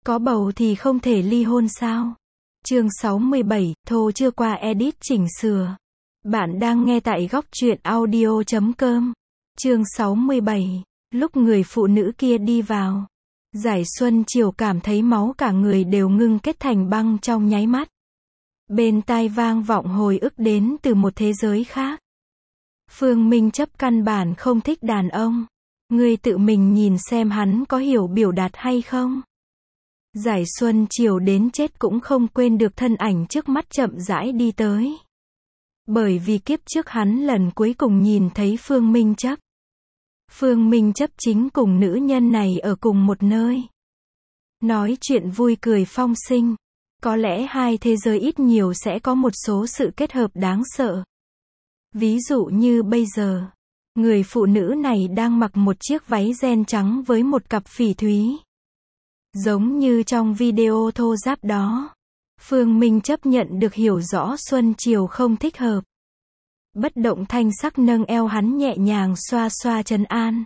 Có bầu thì không thể ly hôn sao? Chương 67, thô chưa qua edit chỉnh sửa. Bạn đang nghe tại góc truyện audio.com. Chương 67, lúc người phụ nữ kia đi vào. Giải Xuân Chiều cảm thấy máu cả người đều ngưng kết thành băng trong nháy mắt. Bên tai vang vọng hồi ức đến từ một thế giới khác. Phương Minh Chấp căn bản không thích đàn ông. Ngươi tự mình nhìn xem hắn có hiểu biểu đạt hay không? Giải Xuân Chiều đến chết cũng không quên được thân ảnh trước mắt chậm rãi đi tới. Bởi vì kiếp trước hắn lần cuối cùng nhìn thấy Phương Minh Chấp. Phương Minh Chấp chính cùng nữ nhân này ở cùng một nơi. Nói chuyện vui cười phong sinh. Có lẽ hai thế giới ít nhiều sẽ có một số sự kết hợp đáng sợ. Ví dụ như bây giờ, người phụ nữ này đang mặc một chiếc váy ren trắng với một cặp phỉ thúy. Giống như trong video thô ráp đó. Phương Minh Chấp nhận được hiểu rõ Xuân Chiều không thích hợp. Bất động thanh sắc nâng eo hắn nhẹ nhàng xoa xoa trấn an.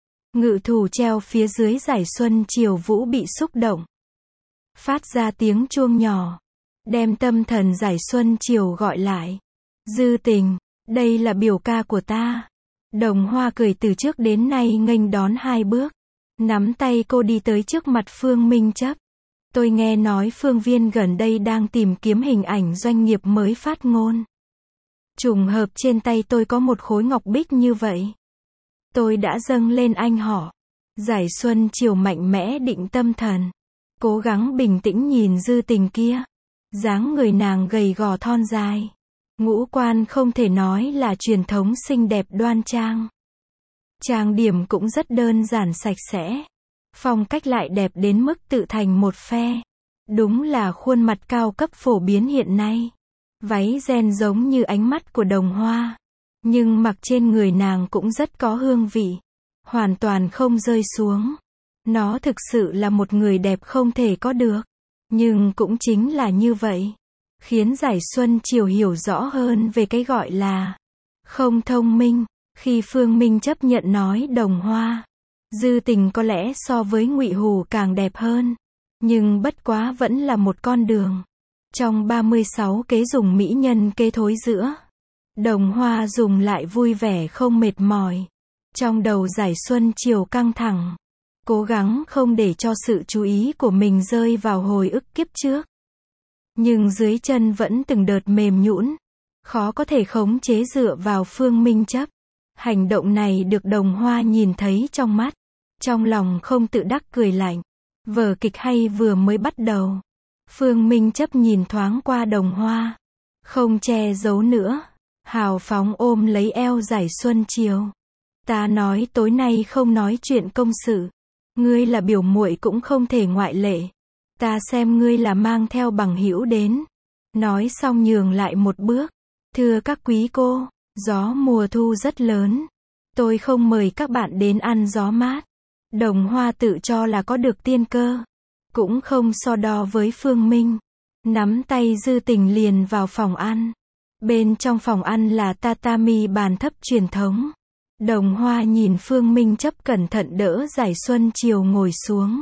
Ngự thủ treo phía dưới Giải Xuân Chiều vũ bị xúc động. Phát ra tiếng chuông nhỏ. Đem tâm thần Giải Xuân Chiều gọi lại. Dư Tình, đây là biểu ca của ta. Đồng Hoa cười từ trước đến nay nghênh đón hai bước. Nắm tay cô đi tới trước mặt Phương Minh Chấp. Tôi nghe nói Phương Viên gần đây đang tìm kiếm hình ảnh doanh nghiệp mới phát ngôn. Trùng hợp trên tay tôi có một khối ngọc bích như vậy. Tôi đã dâng lên anh họ. Giải Xuân Chiều mạnh mẽ định tâm thần. Cố gắng bình tĩnh nhìn Dư Tình kia. Dáng người nàng gầy gò thon dài. Ngũ quan không thể nói là truyền thống xinh đẹp đoan trang. Trang điểm cũng rất đơn giản sạch sẽ. Phong cách lại đẹp đến mức tự thành một phe. Đúng là khuôn mặt cao cấp phổ biến hiện nay. Váy ren giống như ánh mắt của Đồng Hoa. Nhưng mặc trên người nàng cũng rất có hương vị. Hoàn toàn không rơi xuống. Nó thực sự là một người đẹp không thể có được. Nhưng cũng chính là như vậy. Khiến Giải Xuân Chiều hiểu rõ hơn về cái gọi là không thông minh. Khi Phương Minh chấp nhận nói Đồng Hoa, Dư Tình có lẽ so với Ngụy Hù càng đẹp hơn. Nhưng bất quá vẫn là một con đường. Trong 36 kế dùng mỹ nhân kế thối giữa. Đồng Hoa dùng lại vui vẻ không mệt mỏi. Trong đầu Giải Xuân Chiều căng thẳng. Cố gắng không để cho sự chú ý của mình rơi vào hồi ức kiếp trước. Nhưng dưới chân vẫn từng đợt mềm nhũn. Khó có thể khống chế dựa vào Phương Minh Chấp. Hành động này được Đồng Hoa nhìn thấy trong mắt. Trong lòng không tự đắc cười lạnh. Vở kịch hay vừa mới bắt đầu. Phương Minh Chấp nhìn thoáng qua Đồng Hoa. Không che giấu nữa. Hào phóng ôm lấy eo Giải Xuân Chiều. Ta nói tối nay không nói chuyện công sự. Ngươi là biểu muội cũng không thể ngoại lệ. Ta xem ngươi là mang theo bằng hữu đến. Nói xong nhường lại một bước. Thưa các quý cô. Gió mùa thu rất lớn. Tôi không mời các bạn đến ăn gió mát. Đồng Hoa tự cho là có được tiên cơ. Cũng không so đo với Phương Minh. Nắm tay Dư Tình liền vào phòng ăn. Bên trong phòng ăn là tatami bàn thấp truyền thống. Đồng Hoa nhìn Phương Minh Chấp cẩn thận đỡ Giải Xuân Chiều ngồi xuống.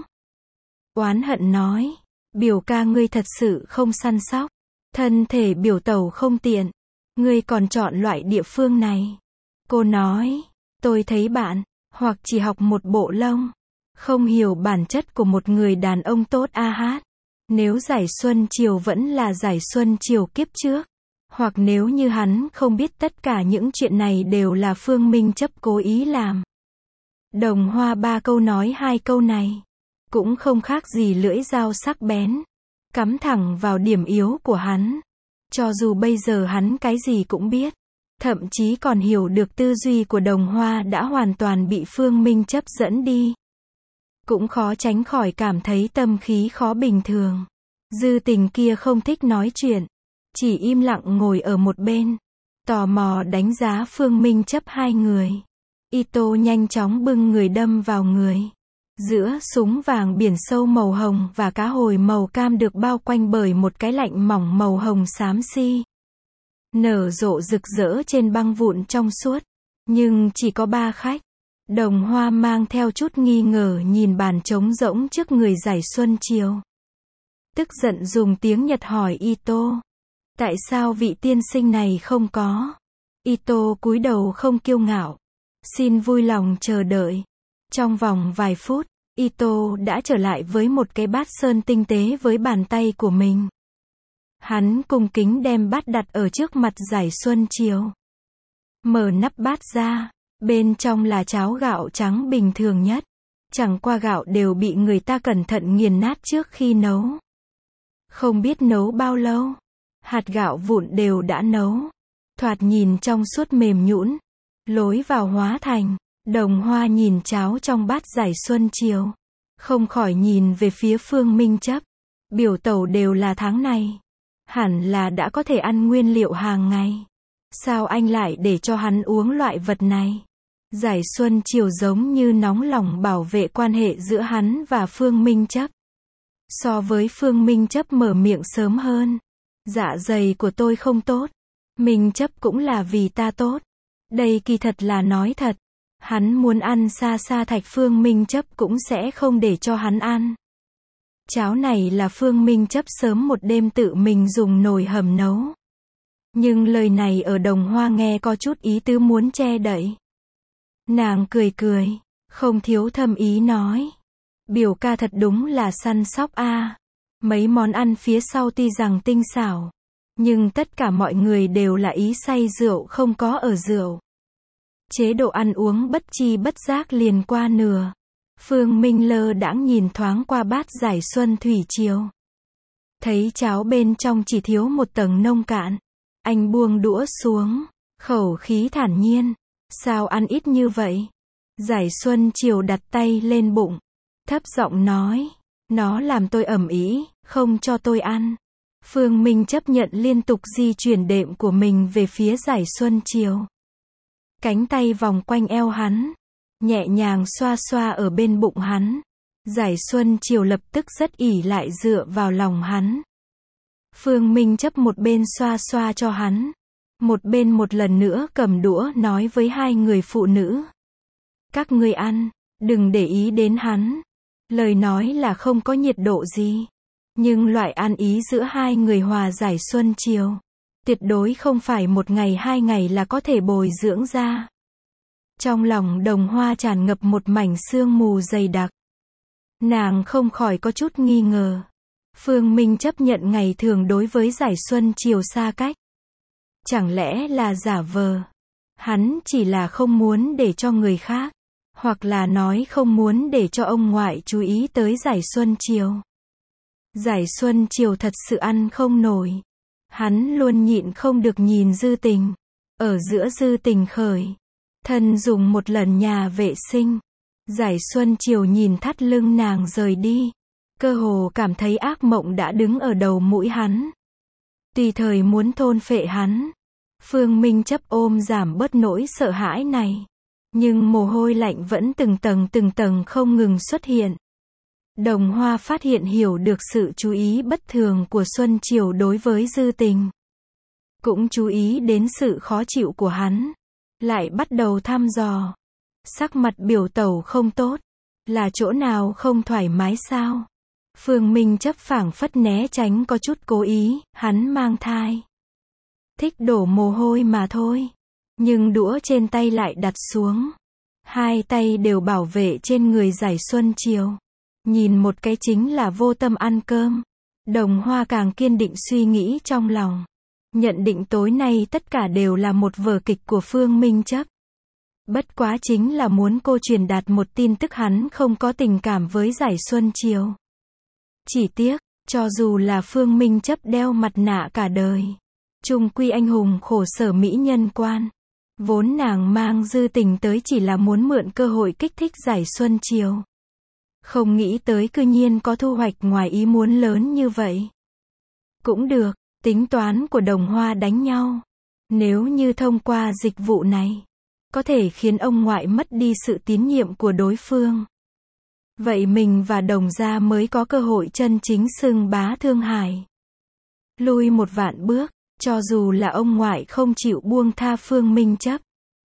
Oán hận nói. Biểu ca ngươi thật sự không săn sóc. Thân thể biểu tẩu không tiện. Ngươi còn chọn loại địa phương này. Cô nói. Tôi thấy bạn. Hoặc chỉ học một bộ lông. Không hiểu bản chất của một người đàn ông tốt a hát. Nếu Giải Xuân Chiều vẫn là Giải Xuân Chiều kiếp trước. Hoặc nếu như hắn không biết tất cả những chuyện này đều là Phương Minh Chấp cố ý làm. Đồng Hoa ba câu nói hai câu này. Cũng không khác gì lưỡi dao sắc bén. Cắm thẳng vào điểm yếu của hắn. Cho dù bây giờ hắn cái gì cũng biết. Thậm chí còn hiểu được tư duy của Đồng Hoa đã hoàn toàn bị Phương Minh Chấp dẫn đi. Cũng khó tránh khỏi cảm thấy tâm khí khó bình thường. Dư Tình kia không thích nói chuyện. Chỉ im lặng ngồi ở một bên. Tò mò đánh giá Phương Minh Chấp hai người. Ito nhanh chóng bưng người đâm vào người. Giữa súng vàng biển sâu màu hồng và cá hồi màu cam được bao quanh bởi một cái lạnh mỏng màu hồng xám xi. Nở rộ rực rỡ trên băng vụn trong suốt. Nhưng chỉ có 3 khách. Đồng Hoa mang theo chút nghi ngờ nhìn bàn trống rỗng trước người Giải Xuân Chiều. Tức giận dùng tiếng Nhật hỏi Ito. Tại sao vị tiên sinh này không có? Ito cúi đầu không kiêu ngạo. Xin vui lòng chờ đợi. Trong vòng vài phút, Ito đã trở lại với một cái bát sơn tinh tế với bàn tay của mình. Hắn cung kính đem bát đặt ở trước mặt Giải Xuân Chiều. Mở nắp bát ra, bên trong là cháo gạo trắng bình thường nhất. Chẳng qua gạo đều bị người ta cẩn thận nghiền nát trước khi nấu. Không biết nấu bao lâu, hạt gạo vụn đều đã nấu. Thoạt nhìn trong suốt mềm nhũn, lối vào hóa thành. Đồng Hoa nhìn cháo trong bát Giải Xuân Chiều, không khỏi nhìn về phía Phương Minh Chấp. Biểu tẩu đều là tháng này, hẳn là đã có thể ăn nguyên liệu hàng ngày. Sao anh lại để cho hắn uống loại vật này? Giải Xuân Chiều giống như nóng lòng bảo vệ quan hệ giữa hắn và Phương Minh Chấp. So với Phương Minh Chấp mở miệng sớm hơn. Dạ dày của tôi không tốt. Minh Chấp cũng là vì ta tốt. Đây kỳ thật là nói thật. Hắn muốn ăn xa xa thạch, Phương Minh Chấp cũng sẽ không để cho hắn ăn. Cháo này là Phương Minh Chấp sớm một đêm tự mình dùng nồi hầm nấu. Nhưng lời này ở Đồng Hoa nghe có chút ý tứ muốn che đậy. Nàng cười cười, không thiếu thâm ý nói. Biểu ca thật đúng là săn sóc a. Mấy món ăn phía sau tuy rằng tinh xảo, nhưng tất cả mọi người đều là ý say rượu không có ở rượu. Chế độ ăn uống bất chi bất giác liền qua nửa. Phương Minh lơ đãng nhìn thoáng qua bát Giải Xuân Thủy Chiều. Thấy cháo bên trong chỉ thiếu một tầng nông cạn. Anh buông đũa xuống, khẩu khí thản nhiên. Sao ăn ít như vậy? Giải Xuân Chiều đặt tay lên bụng, thấp giọng nói. Nó làm tôi ẩm ý, không cho tôi ăn. Phương Minh chấp nhận liên tục di chuyển đệm của mình về phía Giải Xuân Chiều. Cánh tay vòng quanh eo hắn, nhẹ nhàng xoa xoa ở bên bụng hắn. Giải Xuân Chiều lập tức rất ỷ lại dựa vào lòng hắn. Phương Minh chấp một bên xoa xoa cho hắn, một bên một lần nữa cầm đũa nói với hai người phụ nữ. Các ngươi ăn, đừng để ý đến hắn. Lời nói là không có nhiệt độ gì. Nhưng loại ăn ý giữa hai người hòa Giải Xuân Chiều, tuyệt đối không phải một ngày hai ngày là có thể bồi dưỡng ra. Trong lòng Đồng Hoa tràn ngập một mảnh sương mù dày đặc. Nàng không khỏi có chút nghi ngờ. Phương Minh chấp nhận ngày thường đối với Giải Xuân Chiều xa cách. Chẳng lẽ là giả vờ? Hắn chỉ là không muốn để cho người khác, hoặc là nói không muốn để cho ông ngoại chú ý tới Giải Xuân Chiều. Giải Xuân Chiều thật sự ăn không nổi. Hắn luôn nhịn không được nhìn Dư Tình. Ở giữa Dư Tình khởi thân dùng một lần nhà vệ sinh. Giải Xuân Chiều nhìn thắt lưng nàng rời đi. Cơ hồ cảm thấy ác mộng đã đứng ở đầu mũi hắn. Tùy thời muốn thôn phệ hắn. Phương Minh chấp ôm giảm bớt nỗi sợ hãi này. Nhưng mồ hôi lạnh vẫn từng tầng không ngừng xuất hiện. Đồng Hoa phát hiện hiểu được sự chú ý bất thường của Xuân Chiều đối với Dư Tình. Cũng chú ý đến sự khó chịu của hắn. Lại bắt đầu thăm dò. Sắc mặt biểu tẩu không tốt. Là chỗ nào không thoải mái sao? Phương Minh chấp phảng phất né tránh có chút cố ý, hắn mang thai. Thích đổ mồ hôi mà thôi. Nhưng đũa trên tay lại đặt xuống. Hai tay đều bảo vệ trên người Giải Xuân Chiều. Nhìn một cái chính là vô tâm ăn cơm. Đồng Hoa càng kiên định suy nghĩ trong lòng. Nhận định tối nay tất cả đều là một vở kịch của Phương Minh chấp. Bất quá chính là muốn cô truyền đạt một tin tức hắn không có tình cảm với Giải Xuân Chiều. Chỉ tiếc, cho dù là Phương Minh chấp đeo mặt nạ cả đời, chung quy anh hùng khổ sở mỹ nhân quan. Vốn nàng mang Dư Tình tới chỉ là muốn mượn cơ hội kích thích Giải Xuân Chiều. Không nghĩ tới cư nhiên có thu hoạch ngoài ý muốn lớn như vậy. Cũng được, tính toán của Đồng Hoa đánh nhau. Nếu như thông qua dịch vụ này, có thể khiến ông ngoại mất đi sự tín nhiệm của đối phương. Vậy mình và Đồng gia mới có cơ hội chân chính xưng bá Thương Hải. Lui một vạn bước, cho dù là ông ngoại không chịu buông tha Phương Minh chấp.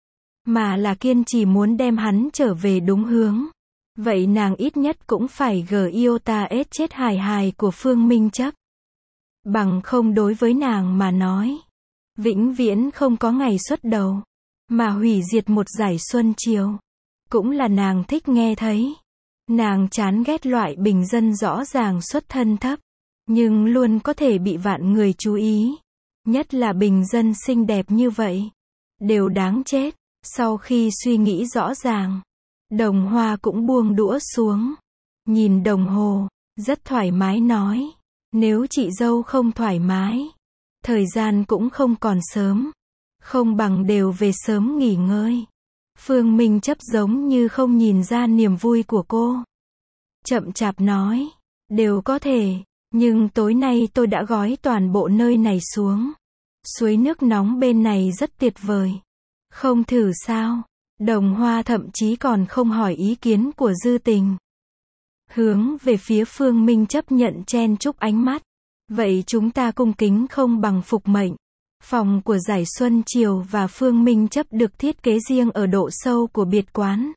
mà là kiên trì muốn đem hắn trở về đúng hướng. Vậy nàng ít nhất cũng phải gờ iota ết chết hài hài của Phương Minh Chấp. Bằng không đối với nàng mà nói, vĩnh viễn không có ngày xuất đầu, mà hủy diệt một giải xuân chiều. Cũng là nàng thích nghe thấy. Nàng chán ghét loại bình dân rõ ràng xuất thân thấp, nhưng luôn có thể bị vạn người chú ý. Nhất là bình dân xinh đẹp như vậy. Đều đáng chết. Sau khi suy nghĩ rõ ràng, Đồng Hoa cũng buông đũa xuống. Nhìn đồng hồ, rất thoải mái nói. Nếu chị dâu không thoải mái, thời gian cũng không còn sớm. Không bằng đều về sớm nghỉ ngơi. Phương Minh Chấp giống như không nhìn ra niềm vui của cô. Chậm chạp nói, đều có thể, nhưng tối nay tôi đã gói toàn bộ nơi này xuống. Suối nước nóng bên này rất tuyệt vời. Không thử sao? Đồng Hoa thậm chí còn không hỏi ý kiến của Dư Tình. Hướng về phía Phương Minh Chấp nhận chen chúc ánh mắt. Vậy chúng ta cung kính không bằng phục mệnh. Phòng của Giải Xuân Chiều và Phương Minh Chấp được thiết kế riêng ở độ sâu của biệt quán.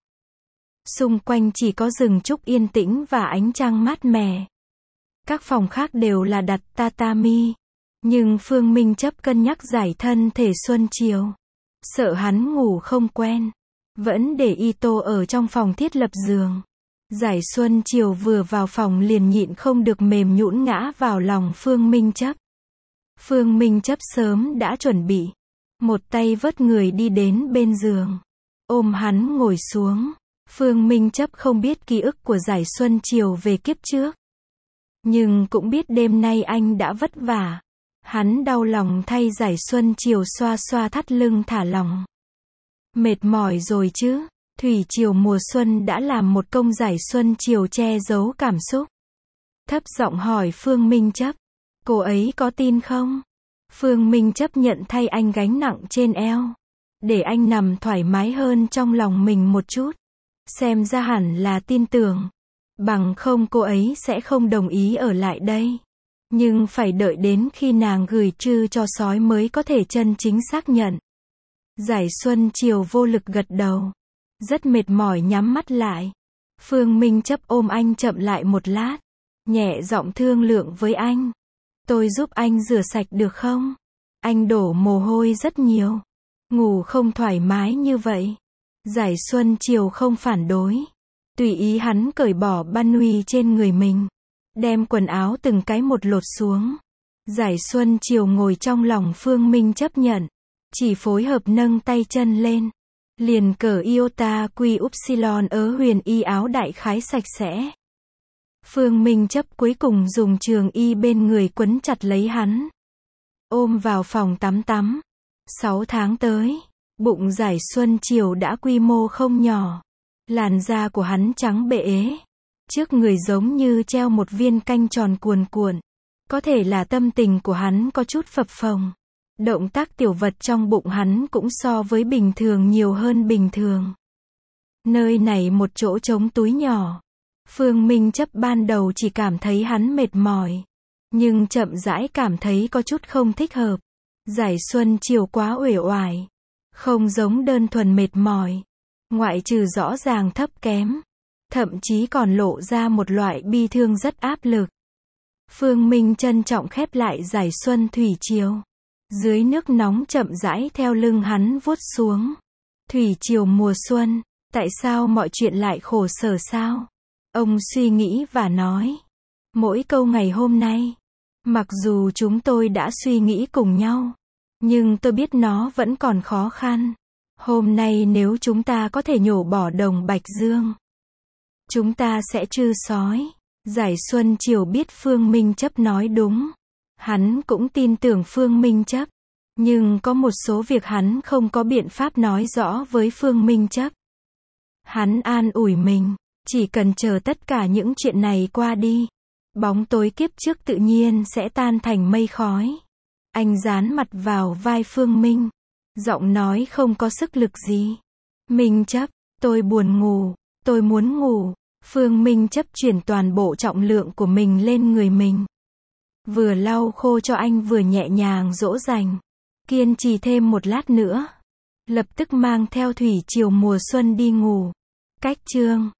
Xung quanh chỉ có rừng trúc yên tĩnh và ánh trăng mát mẻ. Các phòng khác đều là đặt tatami. Nhưng Phương Minh Chấp cân nhắc giải thân thể Xuân Chiều. Sợ hắn ngủ không quen. Vẫn để Ito ở trong phòng thiết lập giường. Giải Xuân Chiều vừa vào phòng liền nhịn không được mềm nhũn ngã vào lòng Phương Minh Chấp. Phương Minh Chấp sớm đã chuẩn bị. Một tay vớt người đi đến bên giường. Ôm hắn ngồi xuống. Phương Minh Chấp không biết ký ức của Giải Xuân Chiều về kiếp trước. Nhưng cũng biết đêm nay anh đã vất vả. Hắn đau lòng thay Giải Xuân Chiều xoa xoa thắt lưng thả lỏng. Mệt mỏi rồi chứ? Thủy triều mùa xuân đã làm một công Giải Xuân Chiều che giấu cảm xúc. Thấp giọng hỏi Phương Minh Chấp. Cô ấy có tin không? Phương Minh Chấp nhận thay anh gánh nặng trên eo. Để anh nằm thoải mái hơn trong lòng mình một chút. Xem ra hẳn là tin tưởng. Bằng không cô ấy sẽ không đồng ý ở lại đây. Nhưng phải đợi đến khi nàng gửi trư cho sói mới có thể chân chính xác nhận. Giải Xuân Chiều vô lực gật đầu. Rất mệt mỏi nhắm mắt lại. Phương Minh Chấp ôm anh chậm lại một lát. Nhẹ giọng thương lượng với anh. Tôi giúp anh rửa sạch được không? Anh đổ mồ hôi rất nhiều. Ngủ không thoải mái như vậy. Giải Xuân Chiều không phản đối. Tùy ý hắn cởi bỏ băn huy trên người mình. Đem quần áo từng cái một lột xuống. Giải Xuân Chiều ngồi trong lòng Phương Minh chấp nhận. Chỉ phối hợp nâng tay chân lên. Liền cởi iota quy upsilon huyền y áo đại khái sạch sẽ. Phương Minh chấp cuối cùng dùng trường y bên người quấn chặt lấy hắn. Ôm vào phòng tắm. 6 tháng tới, bụng Giải Xuân Chiều đã quy mô không nhỏ. Làn da của hắn trắng bệ. Trước người giống như treo một viên canh tròn cuồn cuộn. Có thể là tâm tình của hắn có chút phập phồng. Động tác tiểu vật trong bụng hắn cũng so với bình thường nhiều hơn bình thường. Nơi này một chỗ trống túi nhỏ. Phương Minh chấp ban đầu chỉ cảm thấy hắn mệt mỏi. Nhưng chậm rãi cảm thấy có chút không thích hợp. Giải Xuân Chiều quá uể oải. Không giống đơn thuần mệt mỏi. Ngoại trừ rõ ràng thấp kém. Thậm chí còn lộ ra một loại bi thương rất áp lực. Phương Minh trân trọng khép lại Giải Xuân thủy triều. Dưới nước nóng chậm rãi theo lưng hắn vuốt xuống. Thủy triều mùa xuân, tại sao mọi chuyện lại khổ sở sao? Ông suy nghĩ và nói. Mỗi câu ngày hôm nay, mặc dù chúng tôi đã suy nghĩ cùng nhau, nhưng tôi biết nó vẫn còn khó khăn. Hôm nay nếu chúng ta có thể nhổ bỏ đồng Bạch Dương, chúng ta sẽ trừ sói. Giải Xuân Chiều biết Phương Minh chấp nói đúng. Hắn cũng tin tưởng Phương Minh chấp. Nhưng có một số việc hắn không có biện pháp nói rõ với Phương Minh chấp. Hắn an ủi mình. Chỉ cần chờ tất cả những chuyện này qua đi. Bóng tối kiếp trước tự nhiên sẽ tan thành mây khói. Anh dán mặt vào vai Phương Minh. Giọng nói không có sức lực gì. Minh chấp, tôi buồn ngủ. Tôi muốn ngủ. Phương Minh chấp chuyển toàn bộ trọng lượng của mình lên người mình. Vừa lau khô cho anh vừa nhẹ nhàng dỗ dành. Kiên trì thêm một lát nữa. lập tức mang theo thủy triều mùa xuân đi ngủ. Cách chương